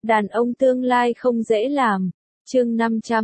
Đàn ông tương lai không dễ làm. Chương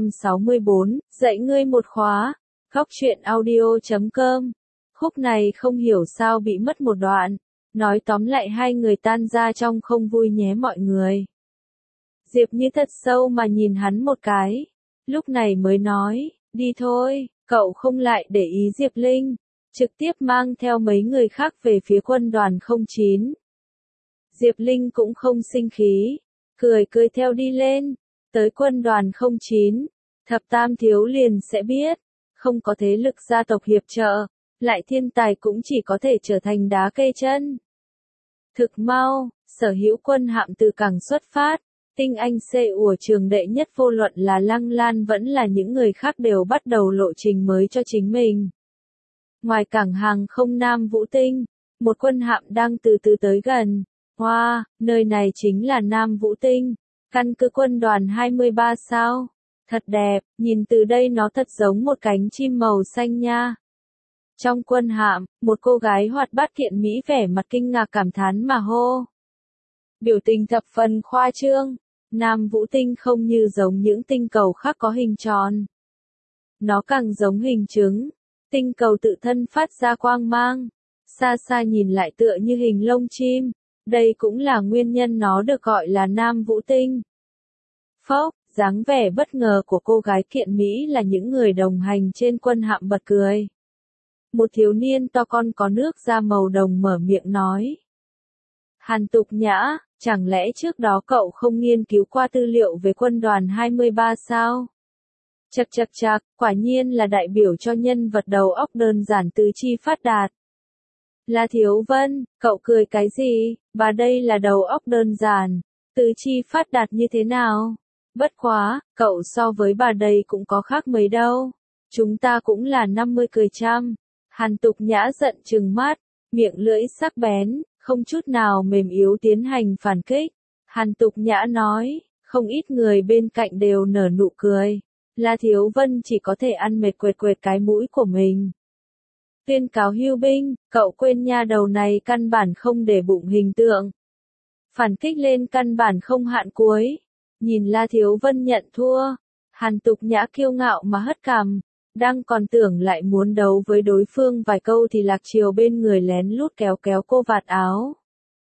564, dạy ngươi một khóa. Góc truyện audio.com. Khúc này không hiểu sao bị mất một đoạn. Nói tóm lại hai người tan ra trong không vui nhé mọi người. Diệp Như thật sâu mà nhìn hắn một cái. Lúc này mới nói, đi thôi, cậu không lại để ý Diệp Linh. Trực tiếp mang theo mấy người khác về phía quân đoàn 09. Diệp Linh cũng không sinh khí. Cười theo đi lên. Tới quân đoàn 09. Thập tam thiếu liền sẽ biết. Không có thế lực gia tộc hiệp trợ. Lại thiên tài cũng chỉ có thể trở thành đá cây chân. Thực mau, sở hữu quân hạm từ cảng xuất phát. Tinh anh xe ủa trường đệ nhất vô luận là Lăng Lan vẫn là những người khác đều bắt đầu lộ trình mới cho chính mình. Ngoài cảng hàng không Nam Vũ Tinh, một quân hạm đang từ từ tới gần. Wow, nơi này chính là Nam Vũ Tinh, căn cứ quân đoàn 23 sao. Thật đẹp, nhìn từ đây nó thật giống một cánh chim màu xanh nha. Trong quân hạm, một cô gái hoạt bát kiện mỹ vẻ mặt kinh ngạc cảm thán mà hô. Biểu tình thập phần khoa trương, Nam Vũ Tinh không như giống những tinh cầu khác có hình tròn. Nó càng giống hình trứng, tinh cầu tự thân phát ra quang mang, xa xa nhìn lại tựa như hình lông chim, đây cũng là nguyên nhân nó được gọi là Nam Vũ Tinh. Phốc, dáng vẻ bất ngờ của cô gái kiện Mỹ là những người đồng hành trên quân hạm bật cười. Một thiếu niên to con có nước da màu đồng mở miệng nói. Hàn Tục Nhã, chẳng lẽ trước đó cậu không nghiên cứu qua tư liệu về quân đoàn 23 sao? Chậc, quả nhiên là đại biểu cho nhân vật đầu óc đơn giản tứ chi phát đạt. La Thiếu Vân, cậu cười cái gì, bà đây là đầu óc đơn giản, tứ chi phát đạt như thế nào? Bất quá, cậu so với bà đây cũng có khác mấy đâu. Chúng ta cũng là 50 cười trăm. Hàn Tục Nhã giận trừng mắt, miệng lưỡi sắc bén, không chút nào mềm yếu tiến hành phản kích. Hàn Tục Nhã nói, không ít người bên cạnh đều nở nụ cười. La Thiếu Vân chỉ có thể ăn mệt quệt cái mũi của mình. Tuyên cáo hưu binh, cậu quên nha đầu này căn bản không để bụng hình tượng. Phản kích lên căn bản không hạn cuối. Nhìn La Thiếu Vân nhận thua, Hàn Tục Nhã kiêu ngạo mà hất cằm, đang còn tưởng lại muốn đấu với đối phương vài câu thì Lạc Triều bên người lén lút kéo cô vạt áo.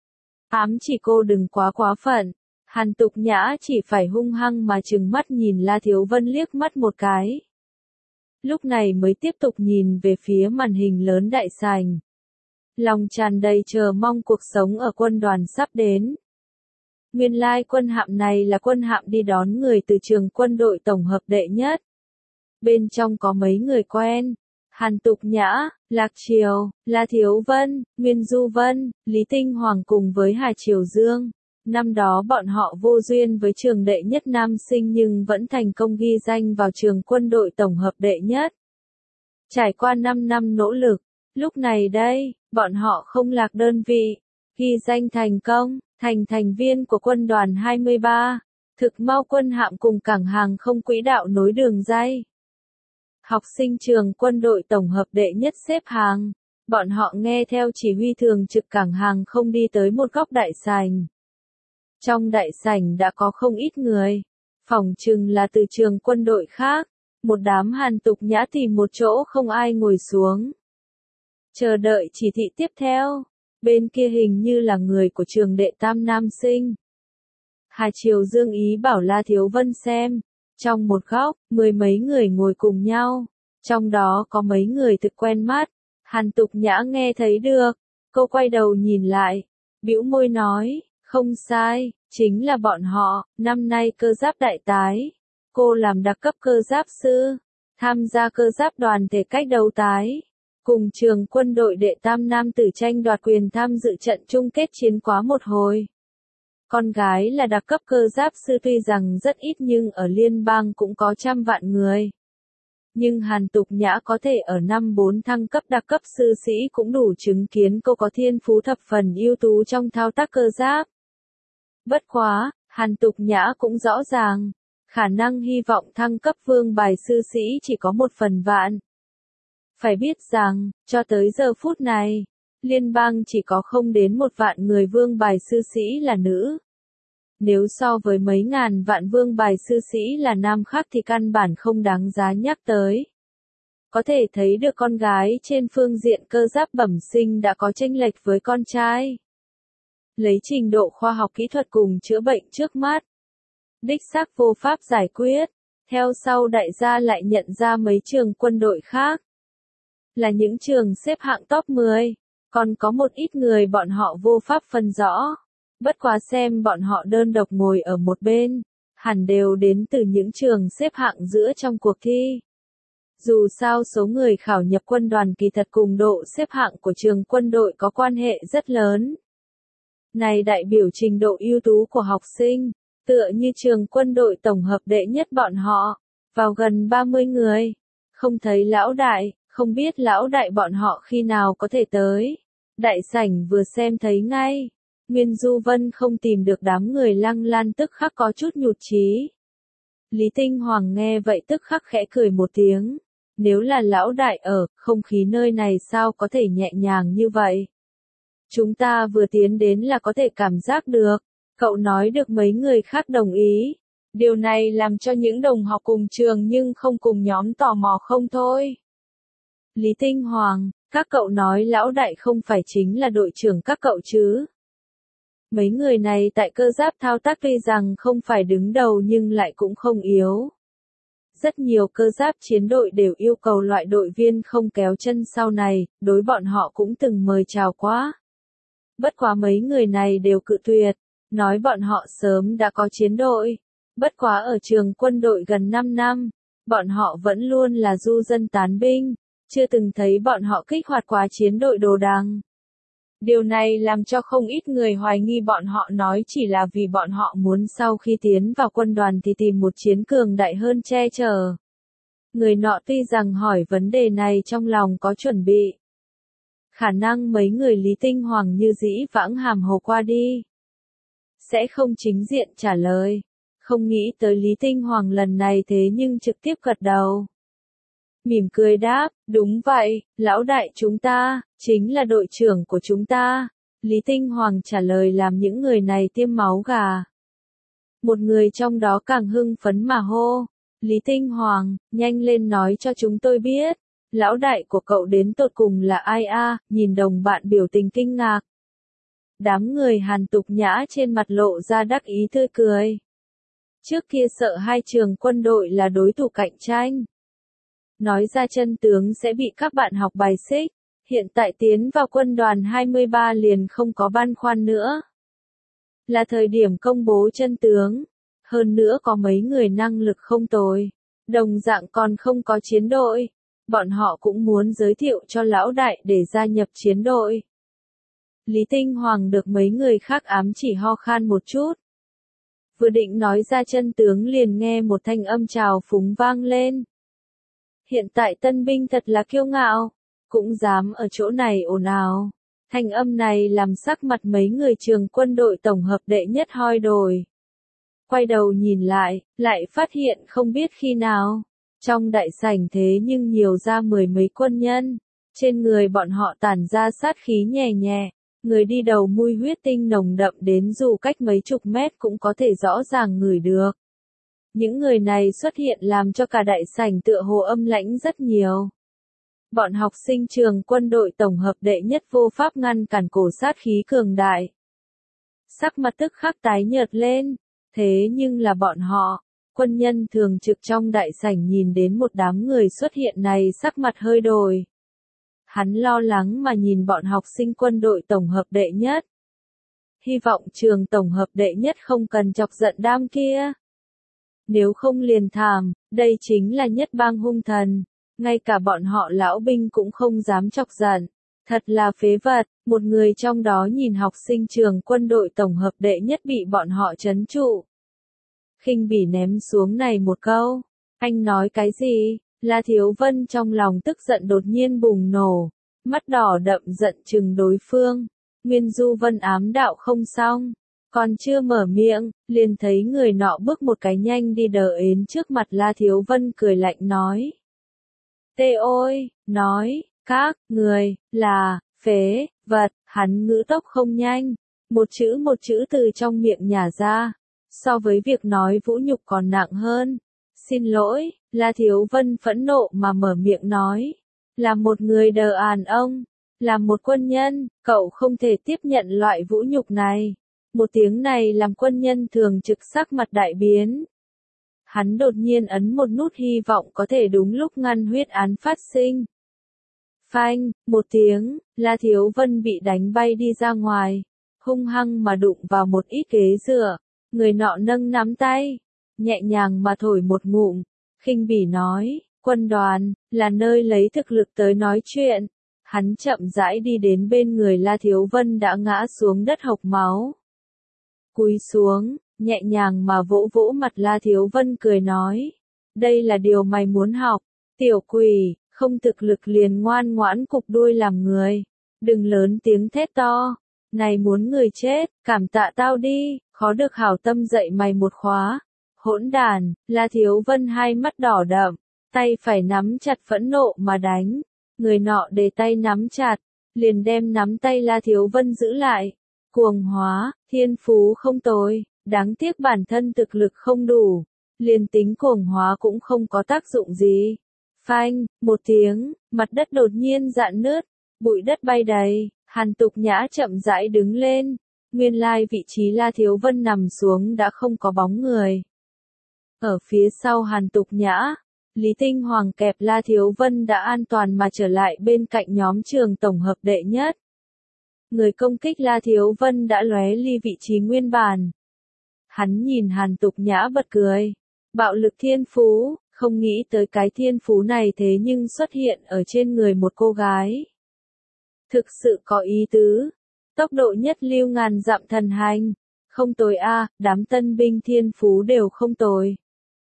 Ám chỉ cô đừng quá phận. Hàn Tục Nhã chỉ phải hung hăng mà trừng mắt nhìn La Thiếu Vân liếc mắt một cái. Lúc này mới tiếp tục nhìn về phía màn hình lớn đại sảnh. Lòng tràn đầy chờ mong cuộc sống ở quân đoàn sắp đến. Nguyên lai quân hạm này là quân hạm đi đón người từ trường quân đội tổng hợp đệ nhất. Bên trong có mấy người quen. Hàn Tục Nhã, Lạc Triều, La Thiếu Vân, Nguyên Du Vân, Lý Tinh Hoàng cùng với Hà Triều Dương. Năm đó bọn họ vô duyên với trường đệ nhất nam sinh nhưng vẫn thành công ghi danh vào trường quân đội tổng hợp đệ nhất. Trải qua 5 năm nỗ lực, lúc này đây, bọn họ không lạc đơn vị, ghi danh thành công, thành viên của quân đoàn 23. Thực mau quân hạm cùng cảng hàng không quỹ đạo nối đường ray. Học sinh trường quân đội tổng hợp đệ nhất xếp hàng, bọn họ nghe theo chỉ huy thường trực cảng hàng không đi tới một góc đại sảnh. Trong đại sảnh đã có không ít người, phỏng chừng là từ trường quân đội khác, một đám Hàn Tục Nhã tìm một chỗ không ai ngồi xuống. Chờ đợi chỉ thị tiếp theo, bên kia hình như là người của trường đệ tam nam sinh. Hà Triều Dương ý bảo La Thiếu Vân xem, trong một góc, 10 mấy người ngồi cùng nhau, trong đó có mấy người thực quen mắt, Hàn Tục Nhã nghe thấy được, cô quay đầu nhìn lại, bĩu môi nói. Không sai, chính là bọn họ, năm nay cơ giáp đại tái. Cô làm đặc cấp cơ giáp sư, tham gia cơ giáp đoàn thể cách đấu tái. Cùng trường quân đội đệ tam nam tử tranh đoạt quyền tham dự trận chung kết chiến quá một hồi. Con gái là đặc cấp cơ giáp sư tuy rằng rất ít nhưng ở liên bang cũng có trăm vạn người. Nhưng Hàn Tục Nhã có thể ở năm 4 thăng cấp đặc cấp sư sĩ cũng đủ chứng kiến cô có thiên phú thập phần ưu tú trong thao tác cơ giáp. Bất quá, Hàn Tục Nhã cũng rõ ràng, khả năng hy vọng thăng cấp vương bài sư sĩ chỉ có 1/1000. Phải biết rằng, cho tới giờ phút này, liên bang chỉ có không đến 1 vạn người vương bài sư sĩ là nữ. Nếu so với mấy ngàn vạn vương bài sư sĩ là nam khác thì căn bản không đáng giá nhắc tới. Có thể thấy được con gái trên phương diện cơ giáp bẩm sinh đã có chênh lệch với con trai. Lấy trình độ khoa học kỹ thuật cùng chữa bệnh trước mắt, đích xác vô pháp giải quyết. Theo sau đại gia lại nhận ra mấy trường quân đội khác là những trường xếp hạng top 10, còn có một ít người bọn họ vô pháp phân rõ. Bất quá xem bọn họ đơn độc ngồi ở một bên, hẳn đều đến từ những trường xếp hạng giữa trong cuộc thi. Dù sao số người khảo nhập quân đoàn kỳ thật cùng độ xếp hạng của trường quân đội có quan hệ rất lớn. Này đại biểu trình độ ưu tú của học sinh, tựa như trường quân đội tổng hợp đệ nhất bọn họ, vào gần 30 người. Không thấy lão đại, không biết lão đại bọn họ khi nào có thể tới. Đại sảnh vừa xem thấy ngay. Nguyên Du Vân không tìm được đám người Lăng Lan tức khắc có chút nhụt chí. Lý Tinh Hoàng nghe vậy tức khắc khẽ cười một tiếng. Nếu là lão đại ở, không khí nơi này sao có thể nhẹ nhàng như vậy? Chúng ta vừa tiến đến là có thể cảm giác được. Cậu nói được mấy người khác đồng ý. Điều này làm cho những đồng học cùng trường nhưng không cùng nhóm tò mò không thôi. Lý Tinh Hoàng, các cậu nói lão đại không phải chính là đội trưởng các cậu chứ? Mấy người này tại cơ giáp thao tác tuy rằng không phải đứng đầu nhưng lại cũng không yếu. Rất nhiều cơ giáp chiến đội đều yêu cầu loại đội viên không kéo chân sau này, đối bọn họ cũng từng mời chào quá. Bất quá mấy người này đều cự tuyệt, nói bọn họ sớm đã có chiến đội. Bất quá ở trường quân đội gần 5 năm, bọn họ vẫn luôn là du dân tán binh, chưa từng thấy bọn họ kích hoạt quá chiến đội đồ đằng. Điều này làm cho không ít người hoài nghi bọn họ nói chỉ là vì bọn họ muốn sau khi tiến vào quân đoàn thì tìm một chiến cường đại hơn che chở. Người nọ tuy rằng hỏi vấn đề này trong lòng có chuẩn bị. Khả năng mấy người Lý Tinh Hoàng như dĩ vãng hàm hồ qua đi. Sẽ không chính diện trả lời. Không nghĩ tới Lý Tinh Hoàng lần này thế nhưng trực tiếp gật đầu. Mỉm cười đáp, đúng vậy, lão đại chúng ta, chính là đội trưởng của chúng ta. Lý Tinh Hoàng trả lời làm những người này tiêm máu gà. Một người trong đó càng hưng phấn mà hô. Lý Tinh Hoàng, nhanh lên nói cho chúng tôi biết. Lão đại của cậu đến tột cùng là ai a? Nhìn đồng bạn biểu tình kinh ngạc. Đám người Hàn Tục Nhã trên mặt lộ ra đắc ý tươi cười. Trước kia sợ hai trường quân đội là đối thủ cạnh tranh. Nói ra chân tướng sẽ bị các bạn học bài xích. Hiện tại tiến vào quân đoàn 23 liền không có băn khoăn nữa. Là thời điểm công bố chân tướng. Hơn nữa có mấy người năng lực không tồi. Đồng dạng còn không có chiến đội. Bọn họ cũng muốn giới thiệu cho lão đại để gia nhập chiến đội. Lý Tinh Hoàng được mấy người khác ám chỉ ho khan một chút. Vừa định nói ra chân tướng liền nghe một thanh âm trào phúng vang lên. Hiện tại tân binh thật là kiêu ngạo, cũng dám ở chỗ này ồn ào. Thanh âm này làm sắc mặt mấy người trường quân đội tổng hợp đệ nhất hoi đổi. Quay đầu nhìn lại phát hiện không biết khi nào. Trong đại sảnh thế nhưng nhiều ra mười mấy quân nhân. Trên người bọn họ tản ra sát khí nhẹ nhẹ. Người đi đầu mùi huyết tinh nồng đậm đến dù cách mấy chục mét cũng có thể rõ ràng ngửi được. Những người này xuất hiện làm cho cả đại sảnh tựa hồ âm lãnh rất nhiều. Bọn học sinh trường quân đội tổng hợp đệ nhất vô pháp ngăn cản cổ sát khí cường đại. Sắc mặt tức khắc tái nhợt lên, thế nhưng là bọn họ, quân nhân thường trực trong đại sảnh nhìn đến một đám người xuất hiện này sắc mặt hơi đổi. Hắn lo lắng mà nhìn bọn học sinh quân đội tổng hợp đệ nhất. Hy vọng trường tổng hợp đệ nhất không cần chọc giận đám kia. Nếu không liền thảm, đây chính là nhất bang hung thần. Ngay cả bọn họ lão binh cũng không dám chọc giận. Thật là phế vật, một người trong đó nhìn học sinh trường quân đội tổng hợp đệ nhất bị bọn họ trấn trụ. Khinh bỉ ném xuống này một câu. Anh nói cái gì? La Thiếu Vân trong lòng tức giận đột nhiên bùng nổ. Mắt đỏ đậm giận chừng đối phương. Nguyên Du Vân ám đạo không xong. Còn chưa mở miệng, liền thấy người nọ bước một cái nhanh đi đờ ến trước mặt La Thiếu Vân cười lạnh nói. Tê ôi, nói, các người, là, phế, vật, hắn ngữ tốc không nhanh. Một chữ từ trong miệng nhả ra. so với việc nói vũ nhục còn nặng hơn. Xin lỗi, La Thiếu Vân phẫn nộ mà mở miệng nói. Là một người đàn ông, là một quân nhân, cậu không thể tiếp nhận loại vũ nhục này. Một tiếng này làm quân nhân thường trực sắc mặt đại biến. Hắn đột nhiên ấn một nút hy vọng có thể đúng lúc ngăn huyết án phát sinh. Phanh, một tiếng, La Thiếu Vân bị đánh bay đi ra ngoài, hung hăng mà đụng vào một ít ghế dựa. Người nọ nâng nắm tay, nhẹ nhàng mà thổi một ngụm, khinh bỉ nói, quân đoàn, là nơi lấy thực lực tới nói chuyện. Hắn chậm rãi đi đến bên người La Thiếu Vân đã ngã xuống đất hộc máu. Cúi xuống, nhẹ nhàng mà vỗ vỗ mặt La Thiếu Vân cười nói, đây là điều mày muốn học, tiểu quỷ, không thực lực liền ngoan ngoãn cụp đuôi làm người, đừng lớn tiếng thét to, này muốn người chết, cảm tạ tao đi, khó được hảo tâm dạy mày một khóa. Hỗn đàn, La Thiếu Vân hai mắt đỏ đậm, tay phải nắm chặt phẫn nộ mà đánh, người nọ để tay nắm chặt, liền đem nắm tay La Thiếu Vân giữ lại. Cuồng hóa, thiên phú không tồi, đáng tiếc bản thân thực lực không đủ, liền tính cuồng hóa cũng không có tác dụng gì. Phanh, một tiếng, mặt đất đột nhiên rạn nứt, bụi đất bay đầy, Hàn Tục Nhã chậm rãi đứng lên, nguyên lai vị trí La Thiếu Vân nằm xuống đã không có bóng người. Ở phía sau Hàn Tục Nhã, Lý Tinh Hoàng kẹp La Thiếu Vân đã an toàn mà trở lại bên cạnh nhóm trường tổng hợp đệ nhất. Người công kích La Thiếu Vân đã lóe ly vị trí nguyên bản. Hắn nhìn Hàn Tục Nhã bật cười. Bạo lực thiên phú, không nghĩ tới cái thiên phú này thế nhưng xuất hiện ở trên người một cô gái. Thực sự có ý tứ. Tốc độ nhất lưu ngàn dặm thần hành. Không tồi a, đám tân binh thiên phú đều không tồi.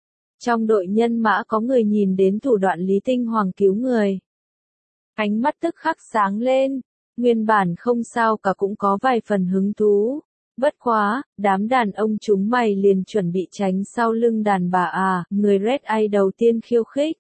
Trong đội nhân mã có người nhìn đến thủ đoạn Lý Tinh Hoàng cứu người. Ánh mắt tức khắc sáng lên. Nguyên bản không sao cả cũng có vài phần hứng thú. Bất quá, đám đàn ông chúng mày liền chuẩn bị tránh sau lưng đàn bà người Red Eye đầu tiên khiêu khích.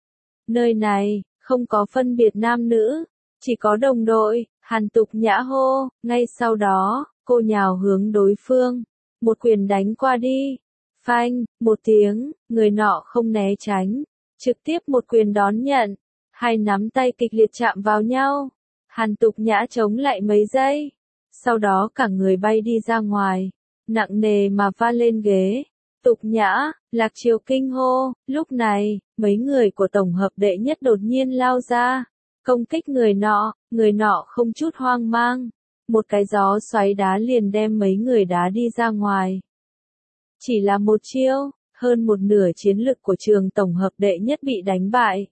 Nơi này, không có phân biệt nam nữ, chỉ có đồng đội, Hàn Tục Nhã hô, ngay sau đó, cô nhào hướng đối phương, một quyền đánh qua đi. Phanh, một tiếng, người nọ không né tránh, trực tiếp một quyền đón nhận, hai nắm tay kịch liệt chạm vào nhau. Hàn Tục Nhã chống lại mấy giây, sau đó cả người bay đi ra ngoài, nặng nề mà va lên ghế. Tục Nhã, Lạc Triều kinh hô, lúc này, mấy người của tổng hợp đệ nhất đột nhiên lao ra, công kích người nọ không chút hoang mang, một cái gió xoáy đá liền đem mấy người đá đi ra ngoài. Chỉ là một chiêu, hơn một nửa chiến lực của trường tổng hợp đệ nhất bị đánh bại.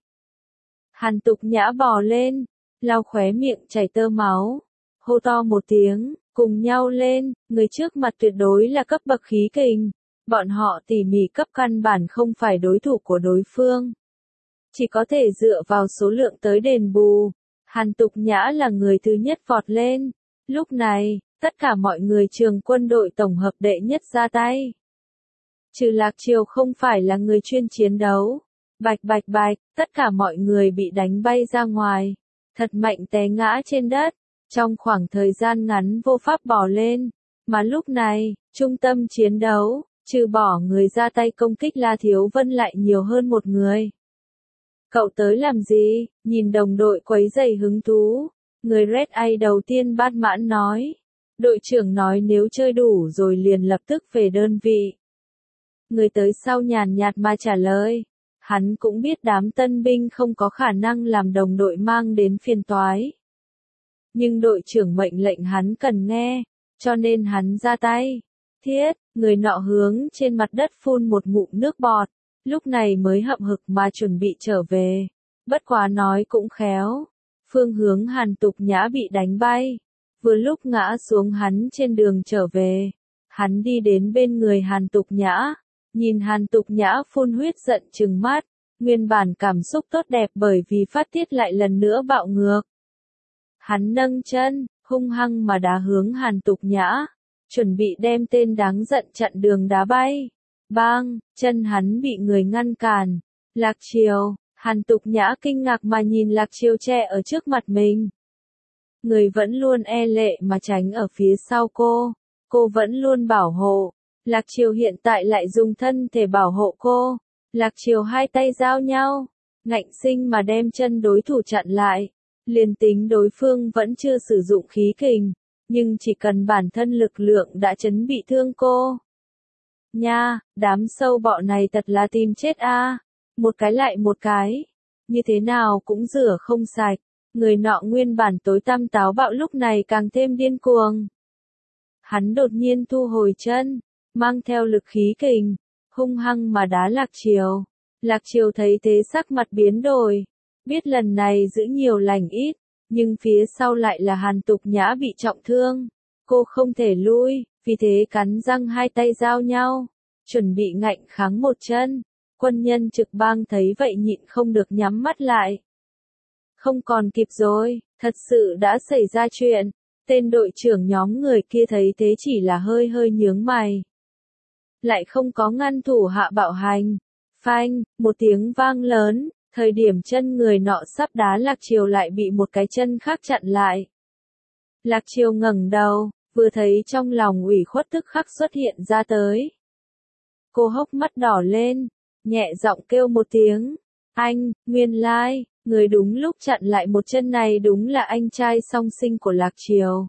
Hàn Tục Nhã bò lên, lau khóe miệng chảy tơ máu, hô to một tiếng, cùng nhau lên, người trước mặt tuyệt đối là cấp bậc khí kình, bọn họ tỉ mỉ cấp căn bản không phải đối thủ của đối phương. Chỉ có thể dựa vào số lượng tới đền bù. Hàn Tục Nhã là người thứ nhất vọt lên, lúc này, tất cả mọi người trường quân đội tổng hợp đệ nhất ra tay. Trừ Lạc Triều không phải là người chuyên chiến đấu. Bạch bạch bạch, tất cả mọi người bị đánh bay ra ngoài, thật mạnh té ngã trên đất, trong khoảng thời gian ngắn vô pháp bò lên, mà lúc này, trung tâm chiến đấu, trừ bỏ người ra tay công kích La Thiếu Vân lại nhiều hơn một người. Cậu tới làm gì? Nhìn đồng đội quấy rầy hứng thú, người Red Eye đầu tiên bát mãn nói. Đội trưởng nói nếu chơi đủ rồi liền lập tức về đơn vị. Người tới sau nhàn nhạt mà trả lời. Hắn cũng biết đám tân binh không có khả năng làm đồng đội mang đến phiền toái. Nhưng đội trưởng mệnh lệnh hắn cần nghe, cho nên hắn ra tay. Thiết, người nọ hướng trên mặt đất phun một ngụm nước bọt, lúc này mới hậm hực mà chuẩn bị trở về. Bất quá nói cũng khéo, phương hướng Hàn Tục Nhã bị đánh bay, vừa lúc ngã xuống hắn trên đường trở về. Hắn đi đến bên người Hàn Tục Nhã, nhìn Hàn Tục Nhã phun huyết giận trừng mắt, nguyên bản cảm xúc tốt đẹp bởi vì phát tiết lại lần nữa bạo ngược. Hắn nâng chân, hung hăng mà đá hướng Hàn Tục Nhã, chuẩn bị đem tên đáng giận chặn đường đá bay. Bang, chân hắn bị người ngăn cản. Lạc Triều, Hàn Tục Nhã kinh ngạc mà nhìn Lạc Triều che ở trước mặt mình. Người vẫn luôn e lệ mà tránh ở phía sau cô vẫn luôn bảo hộ. Lạc Triều hiện tại lại dùng thân thể bảo hộ cô. Lạc Triều hai tay giao nhau, ngạnh sinh mà đem chân đối thủ chặn lại. Liền tính đối phương vẫn chưa sử dụng khí kình, nhưng chỉ cần bản thân lực lượng đã chấn bị thương cô. Nha, đám sâu bọ này thật là tìm chết a. Một cái lại một cái, như thế nào cũng rửa không sạch. Người nọ nguyên bản tối tăm táo bạo lúc này càng thêm điên cuồng. Hắn đột nhiên thu hồi chân, mang theo lực khí kình, hung hăng mà đá Lạc Triều. Lạc Triều thấy thế sắc mặt biến đổi, biết lần này giữ nhiều lành ít, nhưng phía sau lại là Hàn Tục Nhã bị trọng thương. Cô không thể lui, vì thế cắn răng hai tay giao nhau, chuẩn bị ngạnh kháng một chân. Quân nhân trực bang thấy vậy nhịn không được nhắm mắt lại. Không còn kịp rồi, thật sự đã xảy ra chuyện. Tên đội trưởng nhóm người kia thấy thế chỉ là hơi hơi nhướng mày. Lại không có ngăn thủ hạ bạo hành. Phanh, một tiếng vang lớn, thời điểm chân người nọ sắp đá Lạc Triều lại bị một cái chân khác chặn lại. Lạc Triều ngẩng đầu, vừa thấy trong lòng ủy khuất tức khắc xuất hiện ra tới. Cô hốc mắt đỏ lên, nhẹ giọng kêu một tiếng. Anh, nguyên lai, người đúng lúc chặn lại một chân này đúng là anh trai song sinh của Lạc Triều.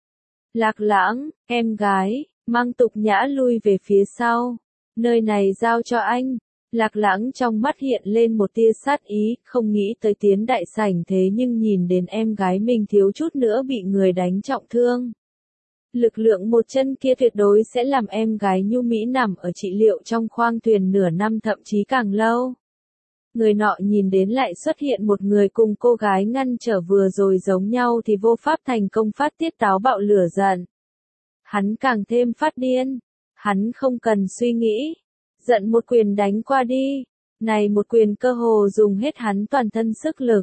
Lạc Lãng, em gái, mang Tục Nhã lui về phía sau. Nơi này giao cho anh. Lạc Lãng trong mắt hiện lên một tia sát ý, không nghĩ tới tiến đại sảnh thế nhưng nhìn đến em gái mình thiếu chút nữa bị người đánh trọng thương. Lực lượng một chân kia tuyệt đối sẽ làm em gái nhu mỹ nằm ở trị liệu trong khoang thuyền nửa năm thậm chí càng lâu. Người nọ nhìn đến lại xuất hiện một người cùng cô gái ngăn trở vừa rồi giống nhau thì vô pháp thành công phát tiết táo bạo lửa giận. Hắn càng thêm phát điên. Hắn không cần suy nghĩ. Giận một quyền đánh qua đi. Này một quyền cơ hồ dùng hết hắn toàn thân sức lực.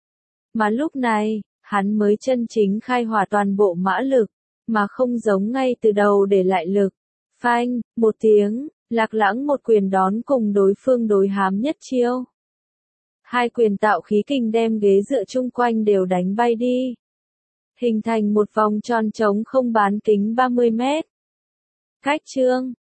Mà lúc này, hắn mới chân chính khai hỏa toàn bộ mã lực, mà không giống ngay từ đầu để lại lực. Phanh, một tiếng, Lạc Lãng một quyền đón cùng đối phương đối hám nhất chiêu. Hai quyền tạo khí kình đem ghế dựa chung quanh đều đánh bay đi. Hình thành một vòng tròn trống không bán kính 30 mét. Cách chương